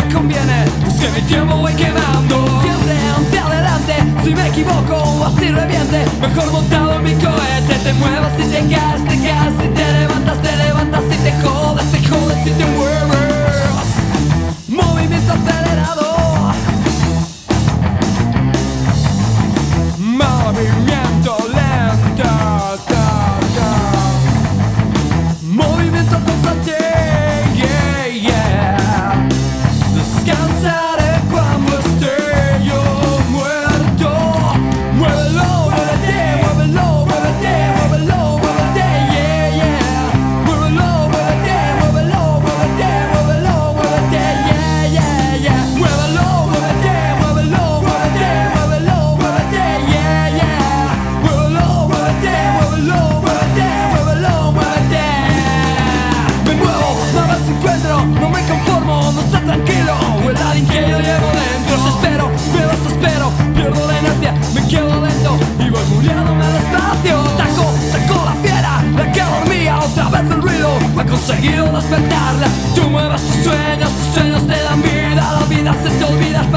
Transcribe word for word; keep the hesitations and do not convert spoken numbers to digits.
me conviene, es que mi tiempo voy quemando. Siempre hacia adelante, si me equivoco o así reviente, mejor montado en mi cohete. Te muevas y te caes, te caes y te levantas, te levantas y te jodes, te jodes y te mueves. Movimiento acelerado, movimiento lento, ta, ta. Movimiento constante, yeah, yeah. Descansaré cuando esté yo muerto. Muévelo, muévete, muévelo, muévete, muévelo, muévete, yeah, yeah. Muévelo, muévete, muévelo, muévete, muévelo, muévete, yeah, yeah, yeah. Muévelo, muévete, muévelo, muévete, muévelo, muévete, yeah, yeah. Muévelo, muévete, muévelo, muévete, muévelo, muévete. Me muevo, nada más encuentro, no me conformo, no está tranquilo. El alien que yo llevo dentro. Desespero, me desespero, pierdo la inercia, me quedo lento y voy muriéndome despacio. Taco, sacó la fiera, la que dormía, otra vez el ruido ha conseguido despertarla. Tú mueves tus sueños, tus sueños te dan vida, la vida se te olvida.